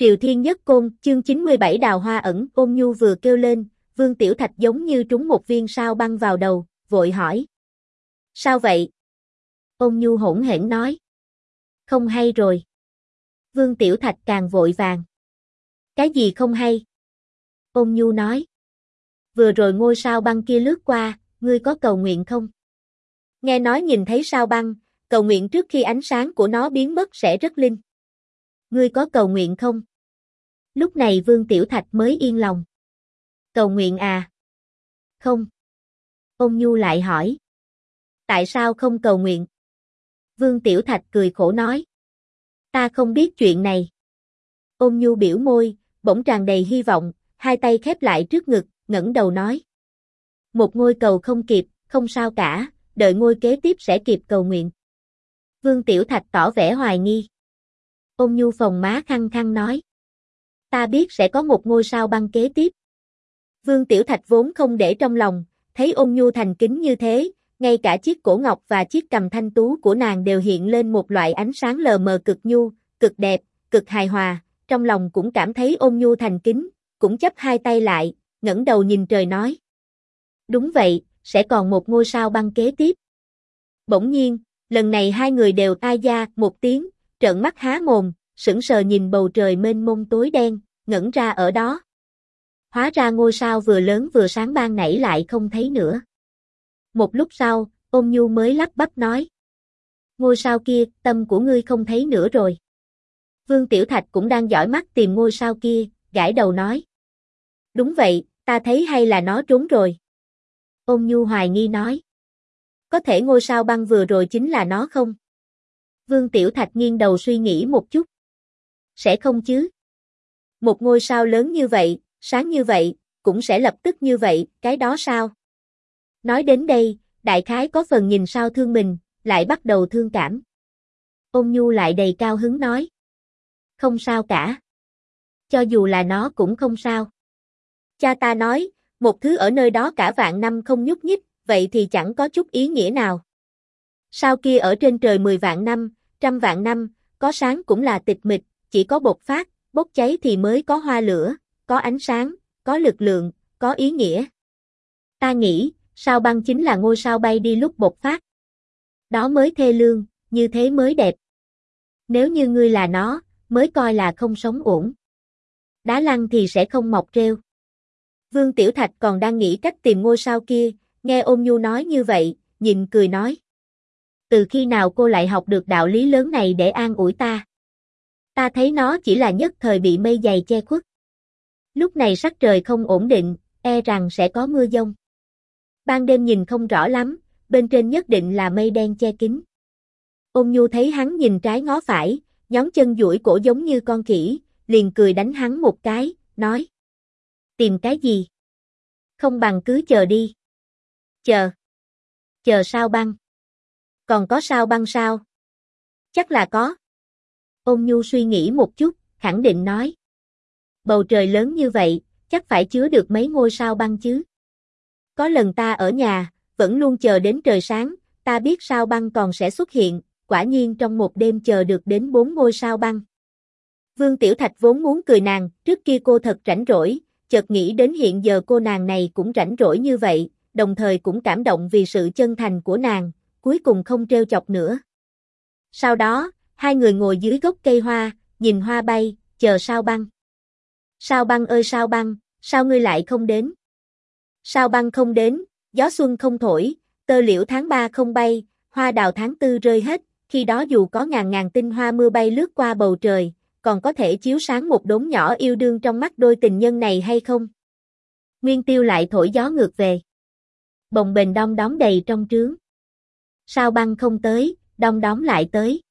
Triều Thiên Nhất Côn, chương 97 đào hoa ẩn, Ôn Nhu vừa kêu lên, Vương Tiểu Thạch giống như trúng một viên sao băng vào đầu, vội hỏi. Sao vậy? Ôn Nhu hỗn hển nói. Không hay rồi. Vương Tiểu Thạch càng vội vàng. Cái gì không hay? Ôn Nhu nói. Vừa rồi ngôi sao băng kia lướt qua, ngươi có cầu nguyện không? Nghe nói nhìn thấy sao băng, cầu nguyện trước khi ánh sáng của nó biến mất sẽ rất linh. Ngươi có cầu nguyện không? Lúc này Vương Tiểu Thạch mới yên lòng. Cầu nguyện à? Không. Ôn Nhu lại hỏi. Tại sao không cầu nguyện? Vương Tiểu Thạch cười khổ nói. Ta không biết chuyện này. Ôn Nhu biểu môi, bỗng tràn đầy hy vọng, hai tay khép lại trước ngực, ngẩng đầu nói. Một ngôi cầu không kịp, không sao cả, đợi ngôi kế tiếp sẽ kịp cầu nguyện. Vương Tiểu Thạch tỏ vẻ hoài nghi. Ôn Nhu phồng má khăng khăng nói. Ta biết sẽ có một ngôi sao băng kế tiếp. Vương Tiểu Thạch vốn không để trong lòng, thấy Ôn Nhu thành kính như thế, ngay cả chiếc cổ ngọc và chiếc cằm thanh tú của nàng đều hiện lên một loại ánh sáng lờ mờ cực nhu, cực đẹp, cực hài hòa, trong lòng cũng cảm thấy Ôn Nhu thành kính, cũng chắp hai tay lại, ngẩng đầu nhìn trời nói. Đúng vậy, sẽ còn một ngôi sao băng kế tiếp. Bỗng nhiên, lần này hai người đều ai da một tiếng, trợn mắt há mồm, sững sờ nhìn bầu trời mênh mông tối đen, ngẩn ra ở đó. Hóa ra ngôi sao vừa lớn vừa sáng ban nãy lại không thấy nữa. Một lúc sau, Ôn Nhu mới lắp bắp nói. Ngôi sao kia, tâm của ngươi không thấy nữa rồi. Vương Tiểu Thạch cũng đang dõi mắt tìm ngôi sao kia, gãi đầu nói. Đúng vậy, ta thấy hay là nó trốn rồi. Ôn Nhu hoài nghi nói. Có thể ngôi sao băng vừa rồi chính là nó không? Vương Tiểu Thạch nghiêng đầu suy nghĩ một chút. Sẽ không chứ? Một ngôi sao lớn như vậy, sáng như vậy, cũng sẽ lập tức như vậy, cái đó sao? Nói đến đây, đại khái có phần nhìn sao thương mình, lại bắt đầu thương cảm. Ôn Nhu lại đầy cao hứng nói. Không sao cả. Cho dù là nó cũng không sao. Cha ta nói, một thứ ở nơi đó cả vạn năm không nhúc nhích, vậy thì chẳng có chút ý nghĩa nào. Sao kia ở trên trời 10 vạn năm, trăm vạn năm, có sáng cũng là tịch mịch, chỉ có bộc phát, bốc cháy thì mới có hoa lửa, có ánh sáng, có lực lượng, có ý nghĩa. Ta nghĩ, sao băng chính là ngôi sao bay đi lúc bộc phát. Đó mới thê lương, như thế mới đẹp. Nếu như ngươi là nó, mới coi là không sống ổn. Đá lăn thì sẽ không mọc rêu. Vương Tiểu Thạch còn đang nghĩ cách tìm ngôi sao kia, nghe Ôn Nhu nói như vậy, nhìn cười nói. Từ khi nào cô lại học được đạo lý lớn này để an ủi ta? Ta thấy nó chỉ là nhất thời bị mây dày che khuất. Lúc này sắc trời không ổn định, e rằng sẽ có mưa dông. Ban đêm nhìn không rõ lắm, bên trên nhất định là mây đen che kín. Ôn Nhu thấy hắn nhìn trái ngó phải, nhón chân duỗi cổ giống như con khỉ, liền cười đánh hắn một cái, nói. Tìm cái gì? Không bằng cứ chờ đi. Chờ. Chờ sao băng. Còn có sao băng sao? Chắc là có. Ôn Nhu suy nghĩ một chút, khẳng định nói. Bầu trời lớn như vậy, chắc phải chứa được mấy ngôi sao băng chứ. Có lần ta ở nhà, vẫn luôn chờ đến trời sáng, ta biết sao băng còn sẽ xuất hiện, quả nhiên trong một đêm chờ được đến 4 ngôi sao băng. Vương Tiểu Thạch vốn muốn cười nàng, trước kia cô thật rảnh rỗi, chợt nghĩ đến hiện giờ cô nàng này cũng rảnh rỗi như vậy, đồng thời cũng cảm động vì sự chân thành của nàng, cuối cùng không trêu chọc nữa. Sau đó, hai người ngồi dưới gốc cây hoa, nhìn hoa bay, chờ sao băng. Sao băng ơi sao băng, sao ngươi lại không đến? Sao băng không đến, gió xuân không thổi, tơ liễu tháng 3 không bay, hoa đào tháng 4 rơi hết, khi đó dù có ngàn ngàn tinh hoa mưa bay lướt qua bầu trời, còn có thể chiếu sáng một đốm nhỏ yêu đương trong mắt đôi tình nhân này hay không? Nguyên Tiêu lại thổi gió ngược về. Bồng bềnh đong đóm đầy trong trướng. Sao băng không tới, đong đóm lại tới.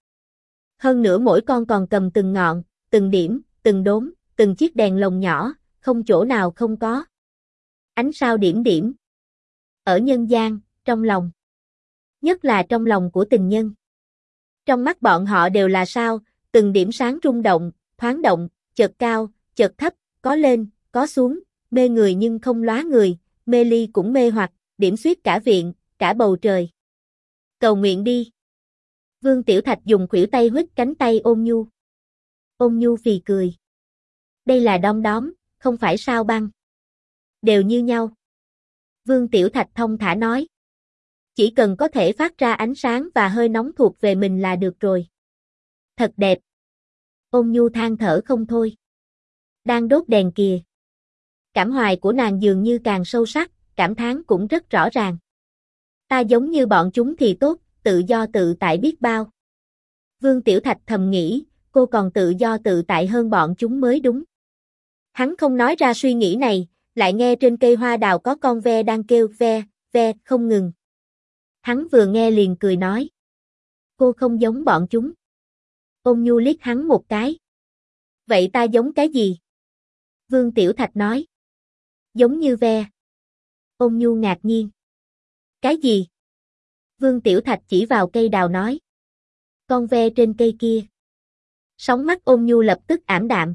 Hơn nữa mỗi con còn cầm từng ngọn, từng điểm, từng đốm, từng chiếc đèn lồng nhỏ, không chỗ nào không có. Ánh sao điểm điểm. Ở nhân gian, trong lòng. Nhất là trong lòng của tình nhân. Trong mắt bọn họ đều là sao, từng điểm sáng rung động, chợt cao, chợt thấp, có lên, có xuống, mê người nhưng không lóa người, mê ly cũng mê hoặc, điểm xuyết cả viện, cả bầu trời. Cầu nguyện đi. Vương Tiểu Thạch dùng khuỷu tay huých cánh tay Ôn Nhu. Ôn Nhu phì cười. Đây là đom đóm, không phải sao băng. Đều như nhau. Vương Tiểu Thạch thông thả nói. Chỉ cần có thể phát ra ánh sáng và hơi nóng thuộc về mình là được rồi. Thật đẹp. Ôn Nhu than thở không thôi. Đang đốt đèn kìa. Cảm hoài của nàng dường như càng sâu sắc, cảm thán cũng rất rõ ràng. Ta giống như bọn chúng thì tốt, tự do tự tại biết bao. Vương Tiểu Thạch thầm nghĩ, cô còn tự do tự tại hơn bọn chúng mới đúng. Hắn không nói ra suy nghĩ này, lại nghe trên cây hoa đào có con ve đang kêu ve, ve không ngừng. Hắn vừa nghe liền cười nói. Cô không giống bọn chúng. Ôn Nhu liếc hắn một cái. Vậy ta giống cái gì? Vương Tiểu Thạch nói. Giống như ve. Ôn Nhu ngạc nhiên. Cái gì? Vương Tiểu Thạch chỉ vào cây đào nói. Con ve trên cây kia. Sóng mắt Ôn Nhu lập tức ảm đạm.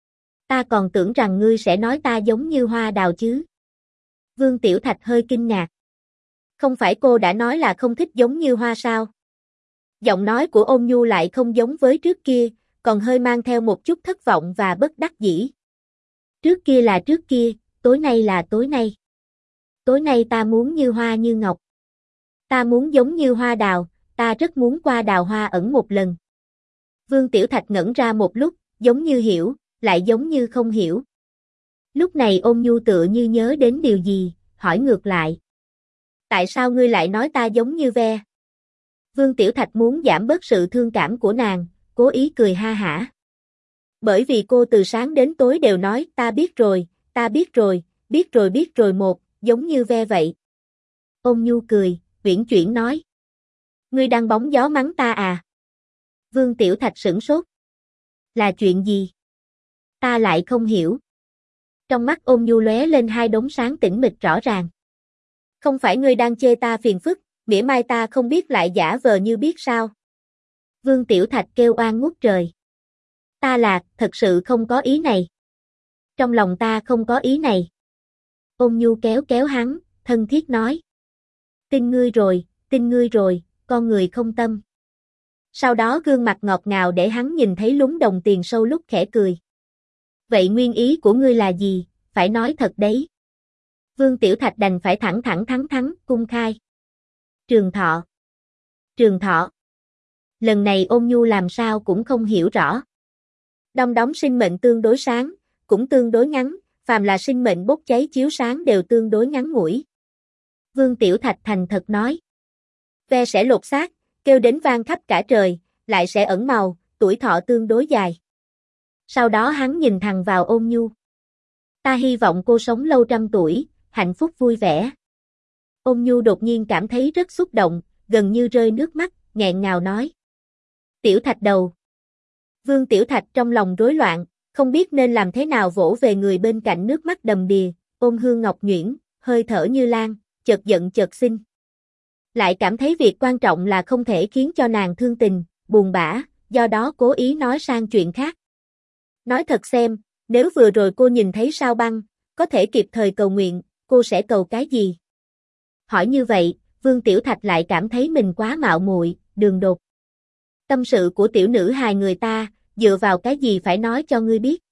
Ta còn tưởng rằng ngươi sẽ nói ta giống như hoa đào chứ. Vương Tiểu Thạch hơi kinh ngạc. Không phải cô đã nói là không thích giống như hoa sao? Giọng nói của Ôn Nhu lại không giống với trước kia, còn hơi mang theo một chút thất vọng và bất đắc dĩ. Trước kia là trước kia, tối nay là tối nay. Tối nay ta muốn như hoa như ngọc. Ta muốn giống như hoa đào, ta rất muốn qua đào hoa ẩn một lần. Vương Tiểu Thạch ngẩn ra một lúc, giống như hiểu, lại giống như không hiểu. Lúc này Ôn Nhu tựa như nhớ đến điều gì, hỏi ngược lại. Tại sao ngươi lại nói ta giống như ve? Vương Tiểu Thạch muốn giảm bớt sự thương cảm của nàng, cố ý cười ha hả. Bởi vì cô từ sáng đến tối đều nói ta biết rồi, ta biết rồi, biết rồi một, giống như ve vậy. Ôn Nhu cười, uyển chuyển nói. Ngươi đang bóng gió mắng ta à? Vương Tiểu Thạch sửng sốt. Là chuyện gì? Ta lại không hiểu. Trong mắt Ôn Nhu lóe lên hai đốm sáng tĩnh mịch rõ ràng. Không phải ngươi đang chê ta phiền phức, mỉa mai ta không biết lại giả vờ như biết sao? Vương Tiểu Thạch kêu oan ngút trời. Ta thật sự không có ý này. Trong lòng ta không có ý này. Ôn Nhu kéo kéo hắn, thân thiết nói. Tin ngươi rồi, con người không tâm. Sau đó gương mặt ngọt ngào để hắn nhìn thấy lúng đồng tiền sâu lúc khẽ cười. Vậy nguyên ý của ngươi là gì, phải nói thật đấy. Vương Tiểu Thạch đành phải thẳng thắn, cung khai. Trường thọ. Trường thọ. Lần này Ôn Nhu làm sao cũng không hiểu rõ. Đom đóm sinh mệnh tương đối sáng, cũng tương đối ngắn, phàm là sinh mệnh bốc cháy chiếu sáng đều tương đối ngắn ngủi. Vương Tiểu Thạch thành thật nói. Ve sẽ lột xác, kêu đến vang khắp cả trời, lại sẽ ẩn màu, tuổi thọ tương đối dài. Sau đó hắn nhìn thẳng vào Ôn Nhu. Ta hy vọng cô sống lâu trăm tuổi, hạnh phúc vui vẻ. Ôn Nhu đột nhiên cảm thấy rất xúc động, gần như rơi nước mắt, nghẹn ngào nói. Tiểu Thạch đầu. Vương Tiểu Thạch trong lòng rối loạn, không biết nên làm thế nào vỗ về người bên cạnh nước mắt đầm đìa, ôm hương ngọc nhuyễn, hơi thở như lan, chợt giận chợt xinh. Lại cảm thấy việc quan trọng là không thể khiến cho nàng thương tình, buồn bã, do đó cố ý nói sang chuyện khác. Nói thật xem, nếu vừa rồi cô nhìn thấy sao băng, có thể kịp thời cầu nguyện, cô sẽ cầu cái gì? Hỏi như vậy, Vương Tiểu Thạch lại cảm thấy mình quá mạo muội, đường đột. Tâm sự của tiểu nữ hài người ta, dựa vào cái gì phải nói cho ngươi biết?